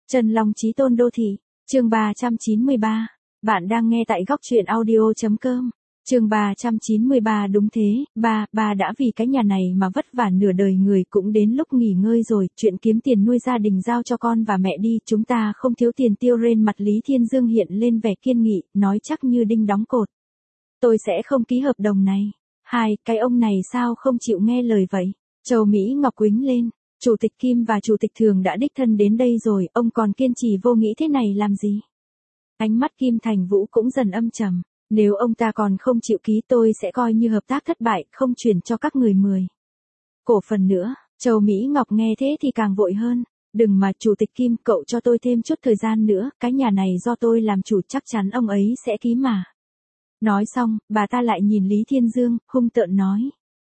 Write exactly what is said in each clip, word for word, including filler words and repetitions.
Chân Long Chí Tôn Đô Thị, chương ba trăm chín mươi ba. Bạn đang nghe tại góc truyện audio chấm com. Chương ba trăm chín mươi ba. Đúng thế, ba, ba đã vì cái nhà này mà vất vả nửa đời người, cũng đến lúc nghỉ ngơi rồi, chuyện kiếm tiền nuôi gia đình giao cho con và mẹ đi, chúng ta không thiếu tiền tiêu. Trên mặt Lý Thiên Dương hiện lên vẻ kiên nghị, nói chắc như đinh đóng cột. Tôi sẽ không ký hợp đồng này. Hai, cái ông này sao không chịu nghe lời vậy? Châu Mỹ Ngọc quýnh lên. Chủ tịch Kim và Chủ tịch Thường đã đích thân đến đây rồi, ông còn kiên trì vô nghĩ thế này làm gì? Ánh mắt Kim Thành Vũ cũng dần âm trầm. Nếu ông ta còn không chịu ký, tôi sẽ coi như hợp tác thất bại, không chuyển cho các người mười cổ phần nữa. Châu Mỹ Ngọc nghe thế thì càng vội hơn. Đừng mà Chủ tịch Kim, cậu cho tôi thêm chút thời gian nữa, cái nhà này do tôi làm chủ, chắc chắn ông ấy sẽ ký mà. Nói xong, bà ta lại nhìn Lý Thiên Dương, hung tợn nói.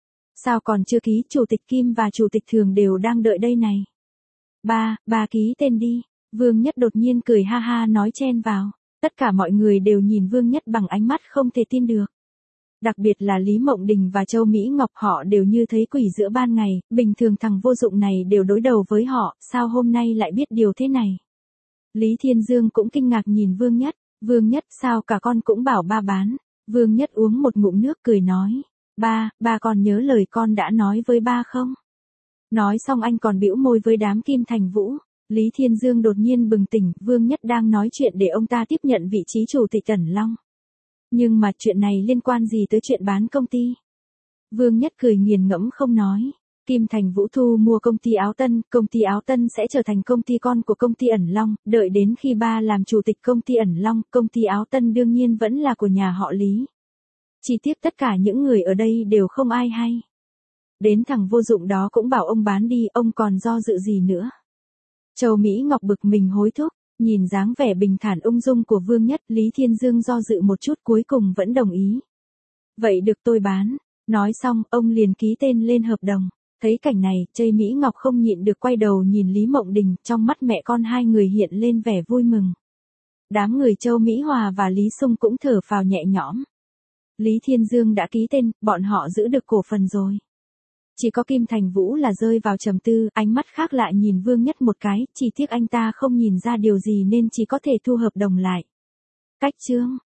Sao còn chưa ký? Chủ tịch Kim và Chủ tịch Thường đều đang đợi đây này. Ba, ba ký tên đi. Vương Nhất đột nhiên cười ha ha nói chen vào. Tất cả mọi người đều nhìn Vương Nhất bằng ánh mắt không thể tin được. Đặc biệt là Lý Mộng Đình và Châu Mỹ Ngọc, họ đều như thấy quỷ giữa ban ngày, bình thường thằng vô dụng này đều đối đầu với họ, sao hôm nay lại biết điều thế này. Lý Thiên Dương cũng kinh ngạc nhìn Vương Nhất. Vương Nhất, sao cả con cũng bảo ba bán? Vương Nhất uống một ngụm nước cười nói. Ba, ba còn nhớ lời con đã nói với ba không? Nói xong anh còn bĩu môi với đám Kim Thành Vũ. Lý Thiên Dương đột nhiên bừng tỉnh, Vương Nhất đang nói chuyện để ông ta tiếp nhận vị trí chủ tịch Ẩn Long. Nhưng mà chuyện này liên quan gì tới chuyện bán công ty? Vương Nhất cười nghiền ngẫm không nói. Kim Thành Vũ thu mua công ty Áo Tân, công ty Áo Tân sẽ trở thành công ty con của công ty Ẩn Long, đợi đến khi ba làm chủ tịch công ty Ẩn Long, công ty Áo Tân đương nhiên vẫn là của nhà họ Lý. Chi tiết tất cả những người ở đây đều không ai hay. Đến thằng vô dụng đó cũng bảo ông bán đi, ông còn do dự gì nữa? Châu Mỹ Ngọc bực mình hối thúc, nhìn dáng vẻ bình thản ung dung của Vương Nhất, Lý Thiên Dương do dự một chút cuối cùng vẫn đồng ý. Vậy được, tôi bán. Nói xong, ông liền ký tên lên hợp đồng. Thấy cảnh này, Châu Mỹ Ngọc không nhịn được quay đầu nhìn Lý Mộng Đình, trong mắt mẹ con hai người hiện lên vẻ vui mừng. Đám người Châu Mỹ Hòa và Lý Sung cũng thở phào nhẹ nhõm. Lý Thiên Dương đã ký tên, bọn họ giữ được cổ phần rồi. Chỉ có Kim Thành Vũ là rơi vào trầm tư, ánh mắt khác lại nhìn Vương Nhất một cái, chỉ tiếc anh ta không nhìn ra điều gì nên chỉ có thể thu hợp đồng lại. Cách chương.